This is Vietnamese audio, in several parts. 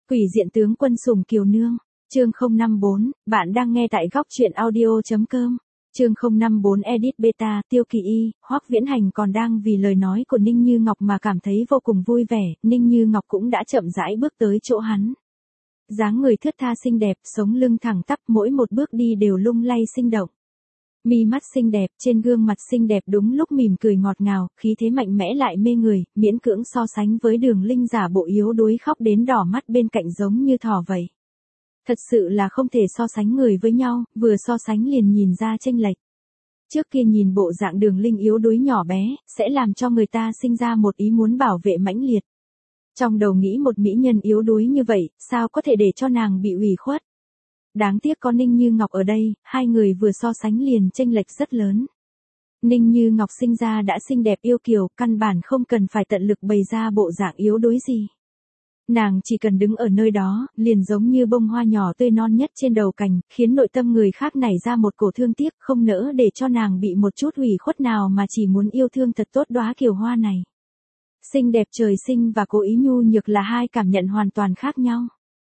Quỷ diện tướng quân Sùng Kiều Nương, chương 054, bạn đang nghe tại góc truyện audio.com. Chương 054 edit beta, Tiêu Kỳ Y, Hoắc Viễn Hành còn đang vì lời nói của Ninh Như Ngọc mà cảm thấy vô cùng vui vẻ, Ninh Như Ngọc cũng đã chậm rãi bước tới chỗ hắn. Dáng người thướt tha xinh đẹp, sống lưng thẳng tắp, mỗi một bước đi đều lung lay sinh động. Mi mắt xinh đẹp, trên gương mặt xinh đẹp đúng lúc mỉm cười ngọt ngào, khí thế mạnh mẽ lại mê người, miễn cưỡng so sánh với Đường Linh giả bộ yếu đuối khóc đến đỏ mắt bên cạnh giống như thỏ vậy. Thật sự là không thể so sánh người với nhau, vừa so sánh liền nhìn ra chênh lệch. Trước kia nhìn bộ dạng Đường Linh yếu đuối nhỏ bé, sẽ làm cho người ta sinh ra một ý muốn bảo vệ mãnh liệt. Trong đầu nghĩ một mỹ nhân yếu đuối như vậy, sao có thể để cho nàng bị ủy khuất. Đáng tiếc có Ninh Như Ngọc ở đây, hai người vừa so sánh liền chênh lệch rất lớn. Ninh Như Ngọc sinh ra đã xinh đẹp yêu kiều, căn bản không cần phải tận lực bày ra bộ dạng yếu đuối gì. Nàng chỉ cần đứng ở nơi đó, liền giống như bông hoa nhỏ tươi non nhất trên đầu cành, khiến nội tâm người khác nảy ra một cổ thương tiếc, không nỡ để cho nàng bị một chút ủy khuất nào mà chỉ muốn yêu thương thật tốt đóa kiều hoa này. Xinh đẹp trời sinh và cố ý nhu nhược là hai cảm nhận hoàn toàn khác nhau.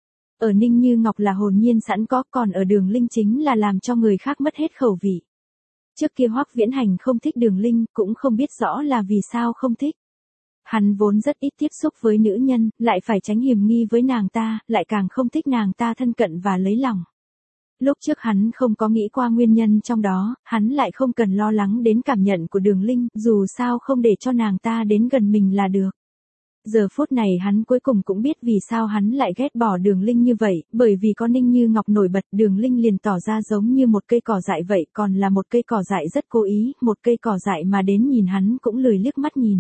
Ở Ninh Như Ngọc là hồn nhiên sẵn có, còn ở Đường Linh chính là làm cho người khác mất hết khẩu vị. Trước kia Hoắc Viễn Hành không thích Đường Linh, cũng không biết rõ là vì sao không thích. Hắn vốn rất ít tiếp xúc với nữ nhân, lại phải tránh hiểm nghi với nàng ta, lại càng không thích nàng ta thân cận và lấy lòng. Lúc trước hắn không có nghĩ qua nguyên nhân trong đó, hắn lại không cần lo lắng đến cảm nhận của Đường Linh, dù sao không để cho nàng ta đến gần mình là được. Giờ phút này hắn cuối cùng cũng biết vì sao hắn lại ghét bỏ Đường Linh như vậy, bởi vì có Ninh Như Ngọc nổi bật, Đường Linh liền tỏ ra giống như một cây cỏ dại vậy, còn là một cây cỏ dại rất cố ý, một cây cỏ dại mà đến nhìn hắn cũng lười liếc mắt nhìn.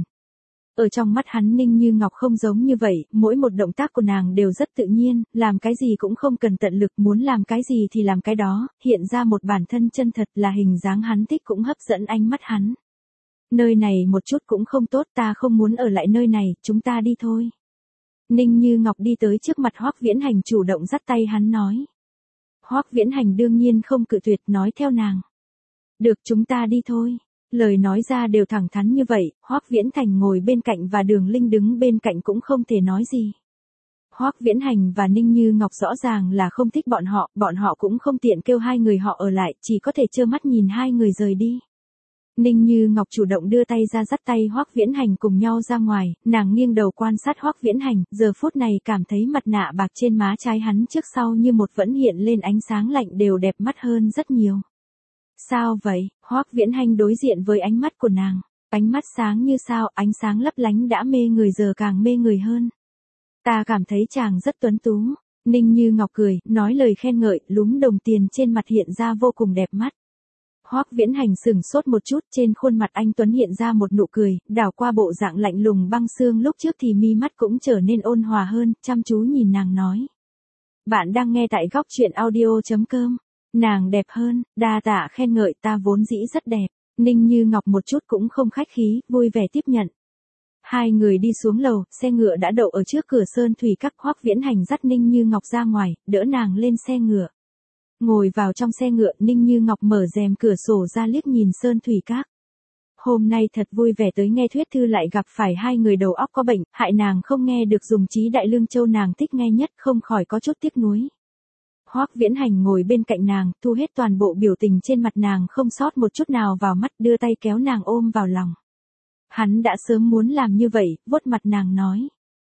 Ở trong mắt hắn Ninh Như Ngọc không giống như vậy, mỗi một động tác của nàng đều rất tự nhiên, làm cái gì cũng không cần tận lực, muốn làm cái gì thì làm cái đó, hiện ra một bản thân chân thật là hình dáng hắn thích cũng hấp dẫn ánh mắt hắn. Nơi này một chút cũng không tốt, ta không muốn ở lại nơi này, chúng ta đi thôi. Ninh Như Ngọc đi tới trước mặt Hoắc Viễn Hành chủ động dắt tay hắn nói. Hoắc Viễn Hành đương nhiên không cự tuyệt, nói theo nàng. Được, chúng ta đi thôi. Lời nói ra đều thẳng thắn như vậy, Hoắc Viễn Thành ngồi bên cạnh và Đường Linh đứng bên cạnh cũng không thể nói gì. Hoắc Viễn Hành và Ninh Như Ngọc rõ ràng là không thích bọn họ cũng không tiện kêu hai người họ ở lại, chỉ có thể trơ mắt nhìn hai người rời đi. Ninh Như Ngọc chủ động đưa tay ra dắt tay Hoắc Viễn Hành cùng nhau ra ngoài, nàng nghiêng đầu quan sát Hoắc Viễn Hành, giờ phút này cảm thấy mặt nạ bạc trên má trái hắn trước sau như một vẫn hiện lên ánh sáng lạnh đều đẹp mắt hơn rất nhiều. Sao vậy? Hoắc Viễn Hành đối diện với ánh mắt của nàng, ánh mắt sáng như sao, ánh sáng lấp lánh đã mê người giờ càng mê người hơn. Ta cảm thấy chàng rất tuấn tú. Ninh Như Ngọc cười, nói lời khen ngợi, lúm đồng tiền trên mặt hiện ra vô cùng đẹp mắt. Hoắc Viễn Hành sửng sốt một chút, trên khuôn mặt anh tuấn hiện ra một nụ cười, đảo qua bộ dạng lạnh lùng băng xương lúc trước thì mi mắt cũng trở nên ôn hòa hơn, chăm chú nhìn nàng nói. Bạn đang nghe tại góc truyện audio.com. Nàng đẹp hơn, đa tạ khen ngợi, ta vốn dĩ rất đẹp. Ninh Như Ngọc một chút cũng không khách khí, vui vẻ tiếp nhận. Hai người đi xuống lầu, xe ngựa đã đậu ở trước cửa Sơn Thủy Các. Hoắc Viễn Hành dắt Ninh Như Ngọc ra ngoài, đỡ nàng lên xe ngựa. Ngồi vào trong xe ngựa, Ninh Như Ngọc mở rèm cửa sổ ra liếc nhìn Sơn Thủy Các. Hôm nay thật vui vẻ tới nghe thuyết thư lại gặp phải hai người đầu óc có bệnh, hại nàng không nghe được dùng Chí Đại Lương Châu nàng thích nghe nhất, không khỏi có chút tiếc nuối. Hoắc Viễn Hành ngồi bên cạnh nàng, thu hết toàn bộ biểu tình trên mặt nàng không sót một chút nào vào mắt, đưa tay kéo nàng ôm vào lòng. Hắn đã sớm muốn làm như vậy, vuốt mặt nàng nói.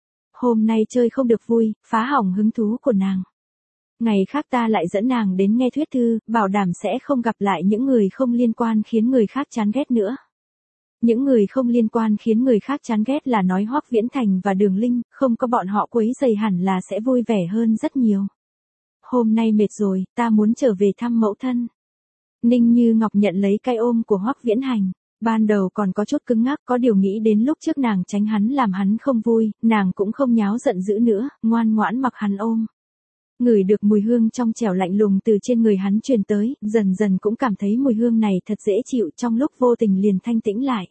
Hôm nay chơi không được vui, phá hỏng hứng thú của nàng. Ngày khác ta lại dẫn nàng đến nghe thuyết thư, bảo đảm sẽ không gặp lại những người không liên quan khiến người khác chán ghét nữa. Những người không liên quan khiến người khác chán ghét là nói Hoắc Viễn Thành và Đường Linh, không có bọn họ quấy rầy hẳn là sẽ vui vẻ hơn rất nhiều. Hôm nay mệt rồi, ta muốn trở về thăm mẫu thân. Ninh Như Ngọc nhận lấy cái ôm của Hoắc Viễn Hành. Ban đầu còn có chút cứng ngắc, có điều nghĩ đến lúc trước nàng tránh hắn làm hắn không vui, nàng cũng không nháo giận dữ nữa, ngoan ngoãn mặc hắn ôm. Ngửi được mùi hương trong trẻo lạnh lùng từ trên người hắn truyền tới, dần dần cũng cảm thấy mùi hương này thật dễ chịu, trong lúc vô tình liền thanh tĩnh lại.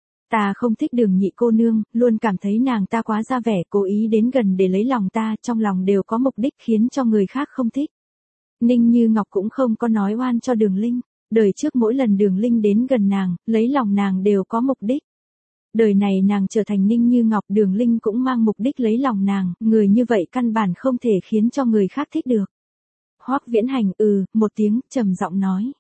Ta không thích Đường nhị cô nương, luôn cảm thấy nàng ta quá ra vẻ, cố ý đến gần để lấy lòng ta, trong lòng đều có mục đích khiến cho người khác không thích. Ninh Như Ngọc cũng không có nói oan cho Đường Linh, đời trước mỗi lần Đường Linh đến gần nàng, lấy lòng nàng đều có mục đích. Đời này nàng trở thành Ninh Như Ngọc, Đường Linh cũng mang mục đích lấy lòng nàng, người như vậy căn bản không thể khiến cho người khác thích được. Hoắc Viễn Hành một tiếng, trầm giọng nói.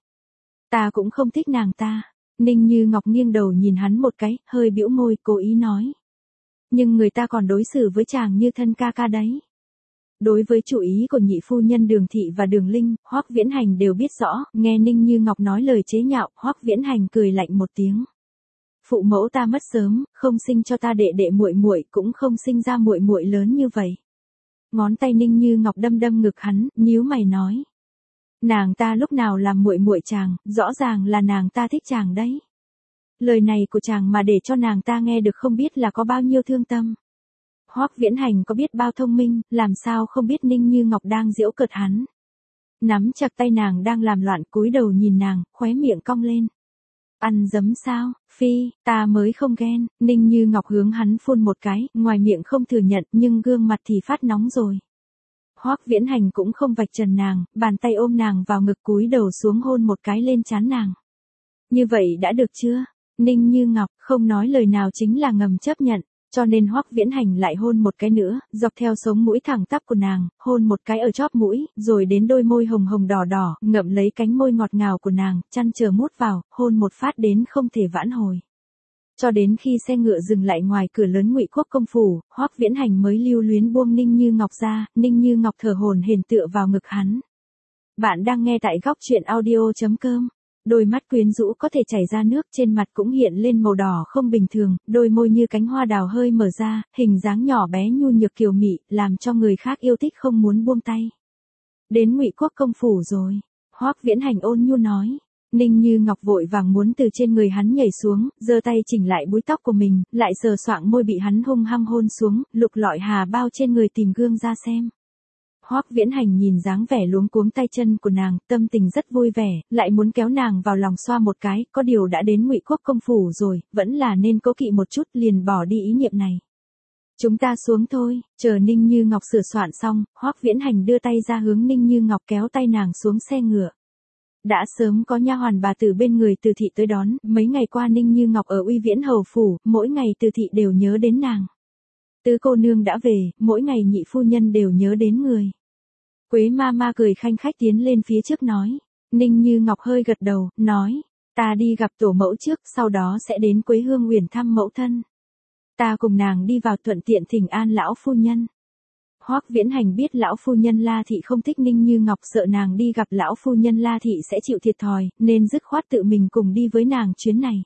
Ta cũng không thích nàng ta. Ninh Như Ngọc nghiêng đầu nhìn hắn một cái, hơi bĩu môi, cố ý nói. Nhưng người ta còn đối xử với chàng như thân ca ca đấy. Đối với chủ ý của nhị phu nhân Đường Thị và Đường Linh, Hoắc Viễn Hành đều biết rõ, nghe Ninh Như Ngọc nói lời chế nhạo, Hoắc Viễn Hành cười lạnh một tiếng. Phụ mẫu ta mất sớm, không sinh cho ta đệ đệ muội muội, cũng không sinh ra muội muội lớn như vậy. Ngón tay Ninh Như Ngọc đâm đâm ngực hắn, nhíu mày nói. Nàng ta lúc nào làm muội muội chàng, rõ ràng là nàng ta thích chàng đấy. Lời này của chàng mà để cho nàng ta nghe được không biết là có bao nhiêu thương tâm. Hoắc Viễn Hành có biết bao thông minh, làm sao không biết Ninh Như Ngọc đang giễu cợt hắn. Nắm chặt tay nàng đang làm loạn, cúi đầu nhìn nàng, khóe miệng cong lên. Ăn dấm sao, phi, ta mới không ghen. Ninh Như Ngọc hướng hắn phun một cái, ngoài miệng không thừa nhận nhưng gương mặt thì phát nóng rồi. Hoắc Viễn Hành cũng không vạch trần nàng, bàn tay ôm nàng vào ngực, cúi đầu xuống hôn một cái lên trán nàng. Như vậy đã được chưa? Ninh Như Ngọc không nói lời nào chính là ngầm chấp nhận, cho nên Hoắc Viễn Hành lại hôn một cái nữa, dọc theo sống mũi thẳng tắp của nàng, hôn một cái ở chóp mũi, rồi đến đôi môi hồng hồng đỏ đỏ, ngậm lấy cánh môi ngọt ngào của nàng, chăn chờ mút vào, hôn một phát đến không thể vãn hồi. Cho đến khi xe ngựa dừng lại ngoài cửa lớn Ngụy Quốc công phủ, Hoắc Viễn Hành mới lưu luyến buông Ninh Như Ngọc ra, Ninh Như Ngọc thở hổn hển tựa vào ngực hắn. Bạn đang nghe tại góc truyện audio.com. Đôi mắt quyến rũ có thể chảy ra nước, trên mặt cũng hiện lên màu đỏ không bình thường, đôi môi như cánh hoa đào hơi mở ra, hình dáng nhỏ bé nhu nhược kiều mị, làm cho người khác yêu thích không muốn buông tay. Đến Ngụy Quốc công phủ rồi, Hoắc Viễn Hành ôn nhu nói. Ninh Như Ngọc vội vàng muốn từ trên người hắn nhảy xuống, giơ tay chỉnh lại búi tóc của mình, lại sờ soạng môi bị hắn hung hăng hôn xuống, lục lọi hà bao trên người tìm gương ra xem. Hoắc Viễn Hành nhìn dáng vẻ luống cuống tay chân của nàng, tâm tình rất vui vẻ, lại muốn kéo nàng vào lòng xoa một cái, có điều đã đến Ngụy Quốc công phủ rồi, vẫn là nên cố kỵ một chút, liền bỏ đi ý niệm này. Chúng ta xuống thôi. Chờ Ninh Như Ngọc sửa soạn xong, Hoắc Viễn Hành đưa tay ra hướng Ninh Như Ngọc, kéo tay nàng xuống xe ngựa. Đã sớm có nha hoàn bà tử bên người Từ Thị tới đón, mấy ngày qua Ninh Như Ngọc ở Uy Viễn hầu phủ, mỗi ngày Từ Thị đều nhớ đến nàng. Tứ cô nương đã về, mỗi ngày nhị phu nhân đều nhớ đến người. Quế ma ma cười khanh khách tiến lên phía trước nói. Ninh Như Ngọc hơi gật đầu, nói. Ta đi gặp tổ mẫu trước, sau đó sẽ đến Quế Hương Uyển thăm mẫu thân. Ta cùng nàng đi vào thuận tiện thỉnh an lão phu nhân. Hoắc Viễn Hành biết lão phu nhân La Thị không thích Ninh Như Ngọc, sợ nàng đi gặp lão phu nhân La Thị sẽ chịu thiệt thòi, nên dứt khoát tự mình cùng đi với nàng chuyến này.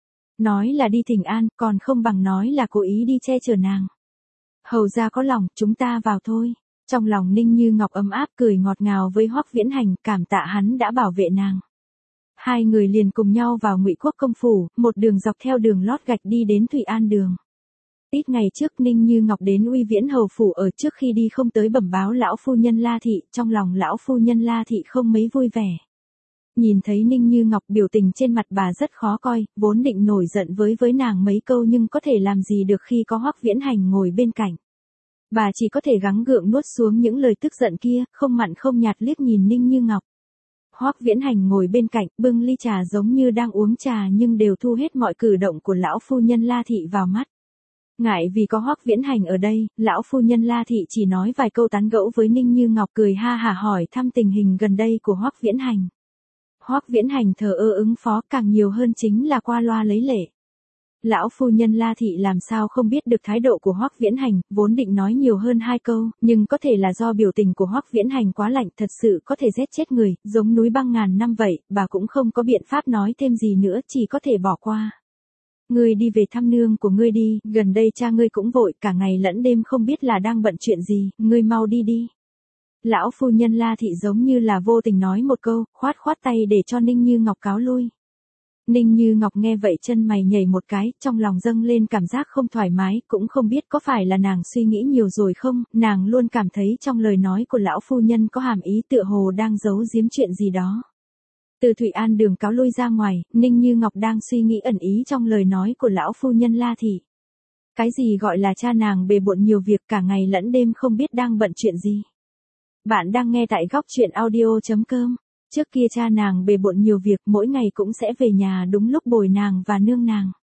Nói là đi thỉnh an, còn không bằng nói là cố ý đi che chở nàng. Hầu gia có lòng, chúng ta vào thôi. Trong lòng Ninh Như Ngọc ấm áp cười ngọt ngào với Hoắc Viễn Hành, cảm tạ hắn đã bảo vệ nàng. Hai người liền cùng nhau vào Ngụy Quốc công phủ, một đường dọc theo đường lót gạch đi đến Thụy An đường. Ít ngày trước Ninh Như Ngọc đến Uy Viễn hầu phủ, ở trước khi đi không tới bẩm báo lão phu nhân La Thị, trong lòng lão phu nhân La Thị không mấy vui vẻ. Nhìn thấy Ninh Như Ngọc biểu tình trên mặt bà rất khó coi, vốn định nổi giận với nàng mấy câu nhưng có thể làm gì được khi có Hoắc Viễn Hành ngồi bên cạnh. Bà chỉ có thể gắng gượng nuốt xuống những lời tức giận kia, không mặn không nhạt liếc nhìn Ninh Như Ngọc. Hoắc Viễn Hành ngồi bên cạnh, bưng ly trà giống như đang uống trà nhưng đều thu hết mọi cử động của lão phu nhân La Thị vào mắt. Ngại vì có Hoắc Viễn Hành ở đây, lão phu nhân La Thị chỉ nói vài câu tán gẫu với Ninh Như Ngọc, cười ha hả hỏi thăm tình hình gần đây của Hoắc Viễn Hành. Hoắc Viễn Hành thờ ơ ứng phó, càng nhiều hơn chính là qua loa lấy lệ. Lão phu nhân La Thị làm sao không biết được thái độ của Hoắc Viễn Hành, vốn định nói nhiều hơn hai câu, nhưng có thể là do biểu tình của Hoắc Viễn Hành quá lạnh, thật sự có thể giết chết người, giống núi băng ngàn năm vậy, bà cũng không có biện pháp nói thêm gì nữa, chỉ có thể bỏ qua. Ngươi đi về thăm nương của ngươi đi, gần đây cha ngươi cũng vội, cả ngày lẫn đêm không biết là đang bận chuyện gì, ngươi mau đi đi. Lão phu nhân La Thị giống như là vô tình nói một câu, khoát khoát tay để cho Ninh Như Ngọc cáo lui. Ninh Như Ngọc nghe vậy chân mày nhảy một cái, trong lòng dâng lên cảm giác không thoải mái, cũng không biết có phải là nàng suy nghĩ nhiều rồi không, nàng luôn cảm thấy trong lời nói của lão phu nhân có hàm ý tựa hồ đang giấu giếm chuyện gì đó. Từ Thụy An đường cáo lui ra ngoài, Ninh Như Ngọc đang suy nghĩ ẩn ý trong lời nói của lão phu nhân La Thị. Cái gì gọi là cha nàng bề bộn nhiều việc, cả ngày lẫn đêm không biết đang bận chuyện gì. Bạn đang nghe tại góc truyện audio.com. Trước kia cha nàng bề bộn nhiều việc, mỗi ngày cũng sẽ về nhà đúng lúc bồi nàng và nương nàng.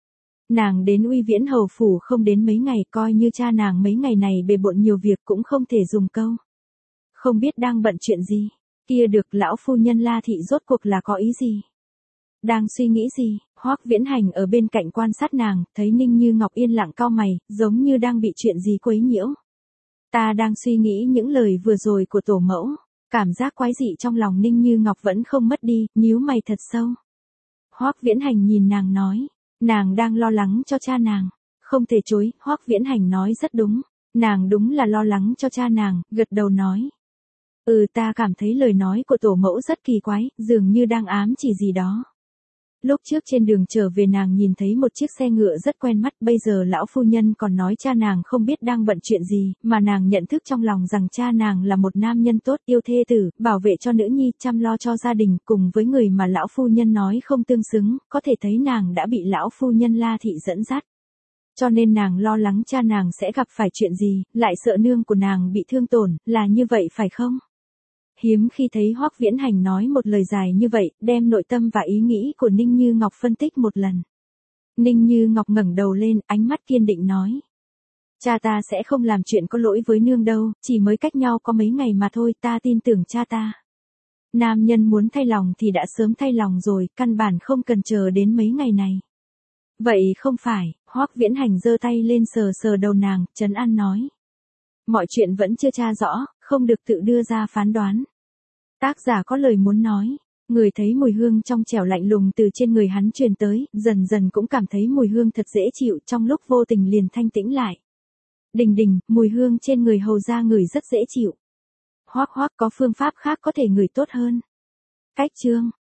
Nàng đến Uy Viễn hầu phủ không đến mấy ngày, coi như cha nàng mấy ngày này bề bộn nhiều việc cũng không thể dùng câu. Không biết đang bận chuyện gì. Kia được, lão phu nhân La thị rốt cuộc là có ý gì? Đang suy nghĩ gì? Hoắc Viễn Hành ở bên cạnh quan sát nàng, thấy Ninh Như Ngọc yên lặng cau mày, giống như đang bị chuyện gì quấy nhiễu. Ta đang suy nghĩ những lời vừa rồi của tổ mẫu. Cảm giác quái dị trong lòng Ninh Như Ngọc vẫn không mất đi, nhíu mày thật sâu. Hoắc Viễn Hành nhìn nàng nói, nàng đang lo lắng cho cha nàng. Không thể chối, Hoắc Viễn Hành nói rất đúng. Nàng đúng là lo lắng cho cha nàng, gật đầu nói. Ta cảm thấy lời nói của tổ mẫu rất kỳ quái, dường như đang ám chỉ gì đó. Lúc trước trên đường trở về nàng nhìn thấy một chiếc xe ngựa rất quen mắt, bây giờ lão phu nhân còn nói cha nàng không biết đang bận chuyện gì, mà nàng nhận thức trong lòng rằng cha nàng là một nam nhân tốt, yêu thê tử, bảo vệ cho nữ nhi, chăm lo cho gia đình, cùng với người mà lão phu nhân nói không tương xứng, có thể thấy nàng đã bị lão phu nhân La thị dẫn dắt. Cho nên nàng lo lắng cha nàng sẽ gặp phải chuyện gì, lại sợ nương của nàng bị thương tổn, là như vậy phải không? Hiếm khi thấy Hoắc Viễn Hành nói một lời dài như vậy, đem nội tâm và ý nghĩ của Ninh Như Ngọc phân tích một lần. Ninh Như Ngọc ngẩng đầu lên, ánh mắt kiên định nói. Cha ta sẽ không làm chuyện có lỗi với nương đâu, chỉ mới cách nhau có mấy ngày mà thôi, ta tin tưởng cha ta. Nam nhân muốn thay lòng thì đã sớm thay lòng rồi, căn bản không cần chờ đến mấy ngày này. Vậy không phải, Hoắc Viễn Hành giơ tay lên sờ sờ đầu nàng, trấn an nói. Mọi chuyện vẫn chưa tra rõ, không được tự đưa ra phán đoán. Tác giả có lời muốn nói. Người thấy mùi hương trong trẻo lạnh lùng từ trên người hắn truyền tới, dần dần cũng cảm thấy mùi hương thật dễ chịu, trong lúc vô tình liền thanh tĩnh lại. Đình đình, mùi hương trên người hầu ra ngửi rất dễ chịu. Hoắc hoắc, có phương pháp khác có thể ngửi tốt hơn. Cách chương.